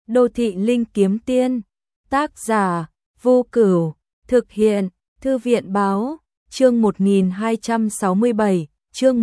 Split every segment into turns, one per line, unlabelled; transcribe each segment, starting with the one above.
Đô thị linh kiếm tiên, tác giả, Vô Cửu, thực hiện, Thư viện báo, chương 1267, chương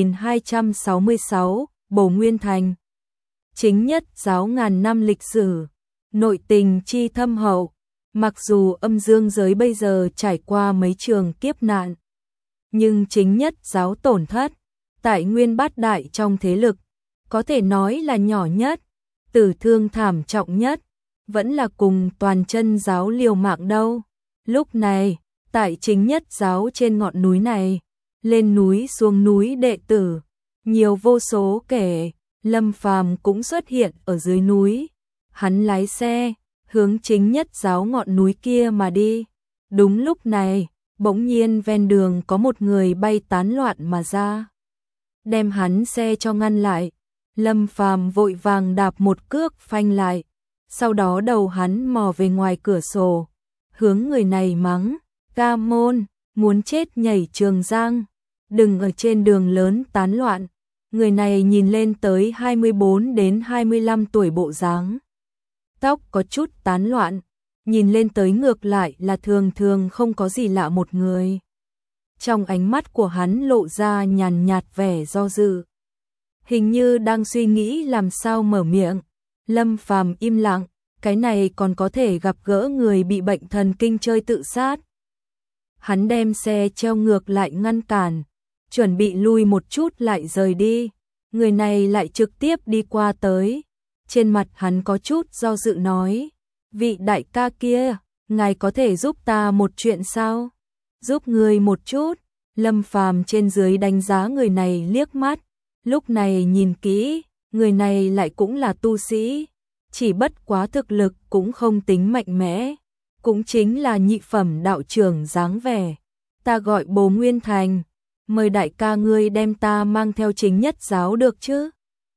1266, Bồ Nguyên Thành. Chính nhất giáo ngàn năm lịch sử, nội tình chi thâm hậu, mặc dù âm dương giới bây giờ trải qua mấy trường kiếp nạn, nhưng chính nhất giáo tổn thất, tại nguyên bát đại trong thế lực, có thể nói là nhỏ nhất, tử thương thảm trọng nhất, vẫn là cùng toàn chân giáo liều mạng đâu. Lúc này, tại chính nhất giáo trên ngọn núi này, lên núi xuống núi đệ tử, nhiều vô số kể, Lâm Phàm cũng xuất hiện ở dưới núi. Hắn lái xe, hướng chính nhất giáo ngọn núi kia mà đi. Đúng lúc này, bỗng nhiên ven đường có một người bay tán loạn mà ra, đem hắn xe cho ngăn lại. Lâm Phàm vội vàng đạp một cước phanh lại, sau đó đầu hắn mò về ngoài cửa sổ, hướng người này mắng: "Ca môn, muốn chết nhảy Trường Giang, đừng ở trên đường lớn tán loạn." Người này nhìn lên tới 24 đến 25 tuổi bộ dáng, tóc có chút tán loạn, nhìn lên tới ngược lại là thường thường không có gì lạ một người. Trong ánh mắt của hắn lộ ra nhàn nhạt vẻ do dự, hình như đang suy nghĩ làm sao mở miệng. Lâm Phàm im lặng, cái này còn có thể gặp gỡ người bị bệnh thần kinh chơi tự sát. Hắn đem xe treo ngược lại ngăn cản, chuẩn bị lui một chút lại rời đi. Người này lại trực tiếp đi qua tới. Trên mặt hắn có chút do dự nói: "Vị đại ca kia, ngài có thể giúp ta một chuyện sao?" "Giúp người một chút." Lâm Phàm trên dưới đánh giá người này liếc mắt, lúc này nhìn kỹ, người này lại cũng là tu sĩ, chỉ bất quá thực lực cũng không tính mạnh mẽ, cũng chính là nhị phẩm đạo trưởng dáng vẻ. "Ta gọi Bồ Nguyên Thành, mời đại ca ngươi đem ta mang theo chính nhất giáo được chứ?"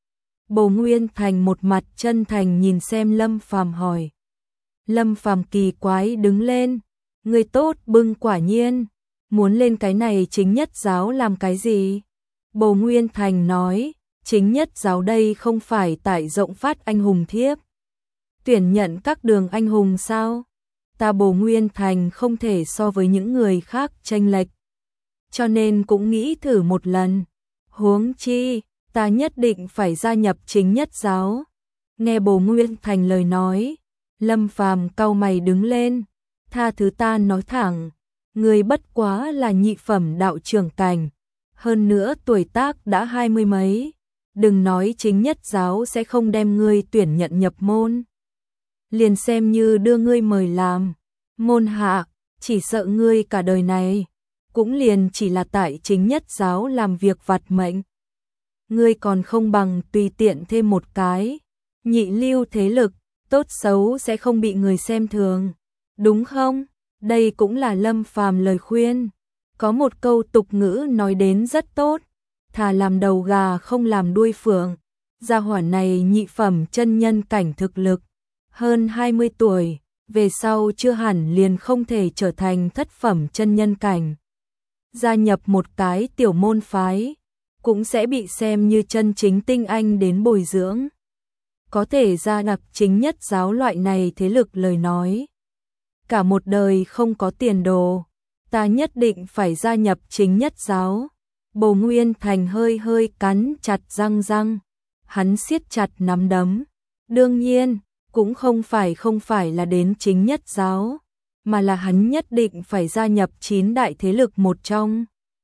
Bồ Nguyên Thành một mặt chân thành nhìn xem Lâm Phàm hỏi. Lâm Phàm kỳ quái đứng lên: "Ngươi tốt bưng quả nhiên, muốn lên cái này chính nhất giáo làm cái gì?" Bồ Nguyên Thành nói: "Chính nhất giáo đây không phải tại rộng phát anh hùng thiếp tuyển nhận các đường anh hùng sao? Ta Bồ Nguyên Thành không thể so với những người khác chênh lệch, cho nên cũng nghĩ thử một lần. Huống chi, ta nhất định phải gia nhập chính nhất giáo." Nghe Bồ Nguyên Thành lời nói, Lâm Phàm cau mày đứng lên: "Tha thứ ta nói thẳng, người bất quá là nhị phẩm đạo trưởng cảnh, hơn nữa tuổi tác đã 20 mấy, đừng nói chính nhất giáo sẽ không đem ngươi tuyển nhận nhập môn, liền xem như đưa ngươi mời làm môn hạ, chỉ sợ ngươi cả đời này cũng liền chỉ là tại chính nhất giáo làm việc vặt mệnh. Ngươi còn không bằng tùy tiện thêm một cái nhị lưu thế lực, tốt xấu sẽ không bị người xem thường, đúng không?" Đây cũng là Lâm Phàm lời khuyên. Có một câu tục ngữ nói đến rất tốt: "Thà làm đầu gà không làm đuôi phượng." Gia hỏa này nhị phẩm chân nhân cảnh thực lực, hơn 20 tuổi, về sau chưa hẳn liền không thể trở thành thất phẩm chân nhân cảnh. Gia nhập một cái tiểu môn phái, cũng sẽ bị xem như chân chính tinh anh đến bồi dưỡng. Có thể gia nhập chính nhất giáo loại này thế lực lời nói, cả một đời không có tiền đồ. Ta nhất định phải gia nhập chính nhất giáo. Bồ Nguyên Thành hơi hơi cắn chặt răng, hắn siết chặt nắm đấm. Đương nhiên, cũng không phải là đến chính nhất giáo, mà là hắn nhất định phải gia nhập 9 đại thế lực một trong.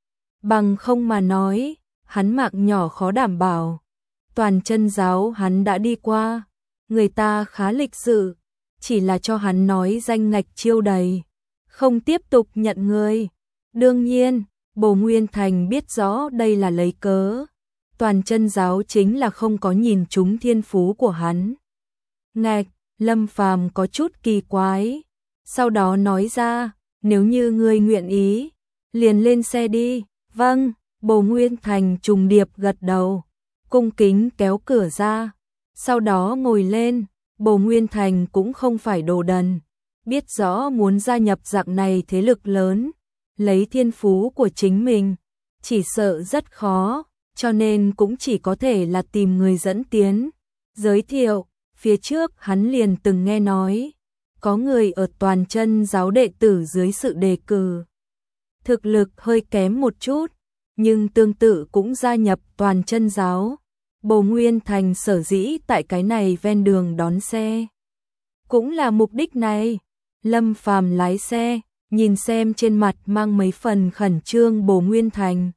Bằng không mà nói, hắn mạng nhỏ khó đảm bảo. Toàn chân giáo hắn đã đi qua, người ta khá lịch sự, chỉ là cho hắn nói danh ngạch chiêu đầy, không tiếp tục nhận người. Đương nhiên, Bồ Nguyên Thành biết rõ đây là lấy cớ. Toàn chân giáo chính là không có nhìn trúng thiên phú của hắn. Ngạch, Lâm Phàm có chút kỳ quái, sau đó nói ra: "Nếu như ngươi nguyện ý, liền lên xe đi." "Vâng." Bồ Nguyên Thành trùng điệp gật đầu, cung kính kéo cửa ra, sau đó ngồi lên. Bồ Nguyên Thành cũng không phải đồ đần, biết rõ muốn gia nhập dạng này thế lực lớn, lấy thiên phú của chính mình, chỉ sợ rất khó, cho nên cũng chỉ có thể là tìm người dẫn tiến, giới thiệu, Phía trước hắn liền từng nghe nói, có người ở Toàn Chân giáo đệ tử dưới sự đề cử. Thực lực hơi kém một chút, nhưng tương tự cũng gia nhập Toàn Chân giáo. Bồ Nguyên Thành sở dĩ tại cái này ven đường đón xe. Cũng là mục đích này. Lâm Phàm lái xe, nhìn xem trên mặt mang mấy phần khẩn trương Bồ Nguyên Thành.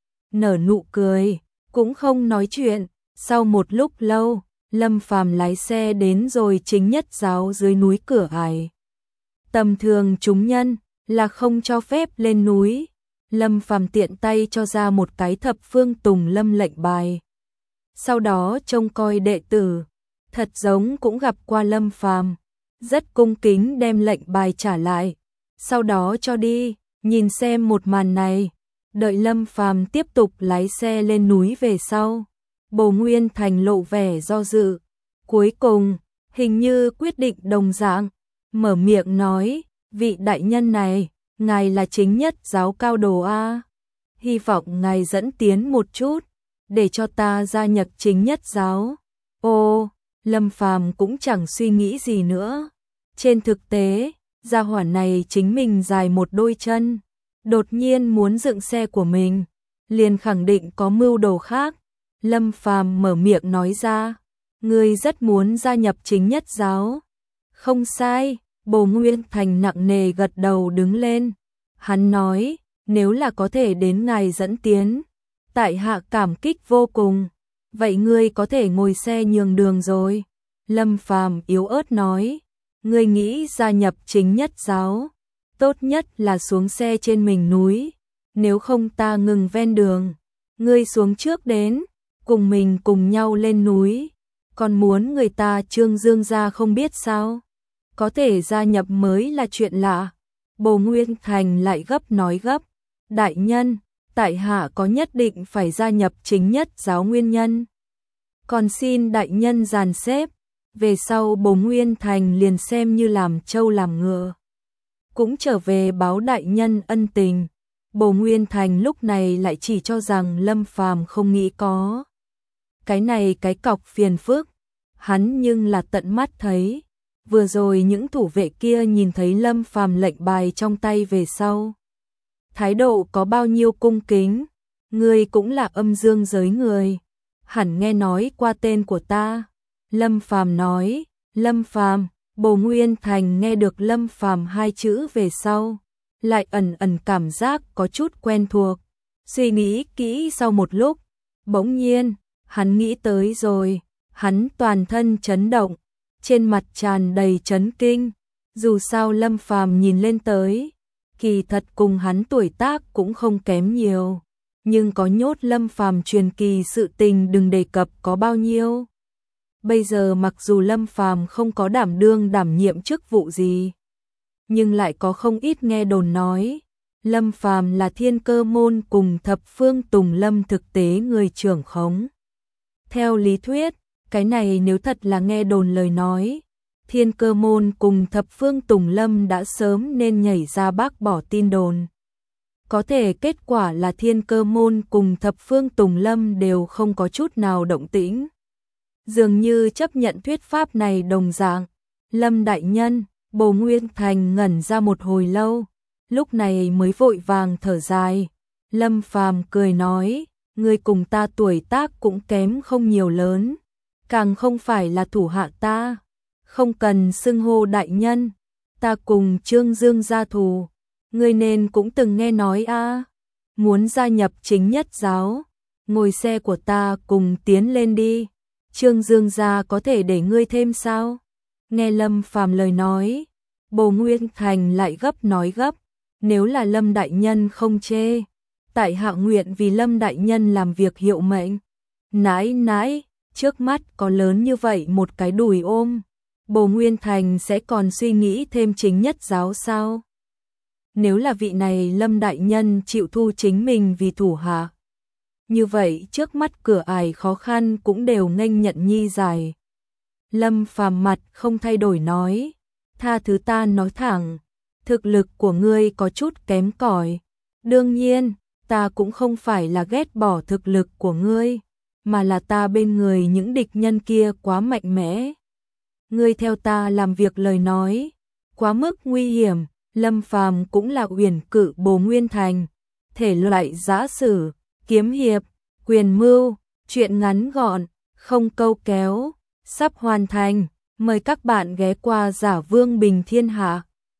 Nở nụ cười, cũng không nói chuyện. Sau một lúc lâu, Lâm Phàm lái xe đến rồi Chính Nhất giáo dưới núi cửa ải. Tầm thường chúng nhân là không cho phép lên núi. Lâm Phàm tiện tay cho ra một cái thập phương tùng lâm lệnh bài. Sau đó trông coi đệ tử, thật giống cũng gặp qua Lâm Phàm, rất cung kính đem lệnh bài trả lại, sau đó cho đi. Nhìn xem một màn này, đợi Lâm Phàm tiếp tục lái xe lên núi về sau, Bồ Nguyên Thành lộ vẻ do dự, cuối cùng hình như quyết định đồng dạng, mở miệng nói, vị đại nhân này, ngài là Chính Nhất giáo cao đồ a, hy vọng ngài dẫn tiến một chút, để cho ta gia nhập Chính Nhất giáo. Ô, Lâm Phàm cũng chẳng suy nghĩ gì nữa. Trên thực tế, gia hỏa này chính mình dài một đôi chân, đột nhiên muốn dựng xe của mình, liền khẳng định có mưu đồ khác. Lâm Phàm mở miệng nói ra, ngươi rất muốn gia nhập Chính Nhất giáo. Không sai, Bồ Nguyên Thành nặng nề gật đầu đứng lên. Hắn nói, nếu là có thể đến ngài dẫn tiến, tại hạ cảm kích vô cùng. Vậy ngươi có thể ngồi xe nhường đường rồi. Lâm Phàm yếu ớt nói, ngươi nghĩ gia nhập Chính Nhất giáo, tốt nhất là xuống xe trên mình núi, nếu không ta ngừng ven đường, ngươi xuống trước đến, cùng mình cùng nhau lên núi, còn muốn người ta Trương Dương gia không biết sao, có thể gia nhập mới là chuyện lạ. Bồ Nguyên Thành lại gấp nói gấp, đại nhân, tại hạ có nhất định phải gia nhập Chính Nhất giáo nguyên nhân, còn xin đại nhân dàn xếp. Về sau Bồ Nguyên Thành liền xem như làm trâu làm ngựa, cũng trở về báo đại nhân ân tình. Bồ Nguyên Thành lúc này lại chỉ cho rằng Lâm Phàm không nghĩ có cái này cái cọc phiền phức, hắn nhưng là tận mắt thấy, vừa rồi những thủ vệ kia nhìn thấy Lâm Phàm lệnh bài trong tay về sau, thái độ có bao nhiêu cung kính. Ngươi cũng là âm dương giới người, hẳn nghe nói qua tên của ta. Lâm Phàm nói, Lâm Phàm. Bồ Nguyên Thành nghe được Lâm Phàm hai chữ về sau, lại ẩn ẩn cảm giác có chút quen thuộc. Suy nghĩ kỹ sau một lúc, bỗng nhiên, hắn nghĩ tới rồi, hắn toàn thân chấn động, trên mặt tràn đầy chấn kinh. Dù sao Lâm Phàm nhìn lên tới, kỳ thật cùng hắn tuổi tác cũng không kém nhiều, nhưng có nhốt Lâm Phàm truyền kỳ sự tình đừng đề cập có bao nhiêu. Bây giờ mặc dù Lâm Phàm không có đảm nhiệm chức vụ gì, nhưng lại có không ít nghe đồn nói, Lâm Phàm là Thiên Cơ môn cùng Thập Phương Tùng Lâm thực tế người trưởng khống. Theo lý thuyết, cái này nếu thật là nghe đồn lời nói, Thiên Cơ môn cùng Thập Phương Tùng Lâm đã sớm nên nhảy ra bác bỏ tin đồn. Có thể kết quả là Thiên Cơ môn cùng Thập Phương Tùng Lâm đều không có chút nào động tĩnh, dường như chấp nhận thuyết pháp này đồng dạng. Lâm đại nhân, Bồ Nguyên Thành ngẩn ra một hồi lâu, lúc này mới vội vàng thở dài. Lâm Phàm cười nói, ngươi cùng ta tuổi tác cũng kém không nhiều lớn, càng không phải là thủ hạ ta, không cần xưng hô đại nhân, ta cùng Trương Dương gia thù, ngươi nên cũng từng nghe nói a, muốn gia nhập Chính Nhất giáo, ngồi xe của ta cùng tiến lên đi. Trương Dương gia có thể để ngươi thêm sao? Nghe Lâm Phàm lời nói, Bồ Nguyên Thành lại gấp nói gấp, nếu là Lâm đại nhân không chê, tại hạ nguyện vì Lâm đại nhân làm việc hiệu mệnh. Nãi nãi, trước mắt có lớn như vậy một cái đùi ôm, Bồ Nguyên Thành sẽ còn suy nghĩ thêm Chính Nhất giáo sao? Nếu là vị này Lâm đại nhân chịu thu chính mình vì thủ hạ, như vậy trước mắt cửa ải khó khăn cũng đều nghênh nhận nhi giải. Lâm Phàm mặt không thay đổi nói, tha thứ ta nói thẳng, thực lực của ngươi có chút kém cỏi. Đương nhiên, ta cũng không phải là ghét bỏ thực lực của ngươi, mà là ta bên người những địch nhân kia quá mạnh mẽ. ngươi theo ta làm việc lời nói, quá mức nguy hiểm, Lâm Phàm cũng là uyển cự Bồ Nguyên Thành, thể loại giã sử, kiếm hiệp, quyền mưu, truyện ngắn gọn, không câu kéo, sắp hoàn thành, mời các bạn ghé qua Giả Vương Bình Thiên Hạ.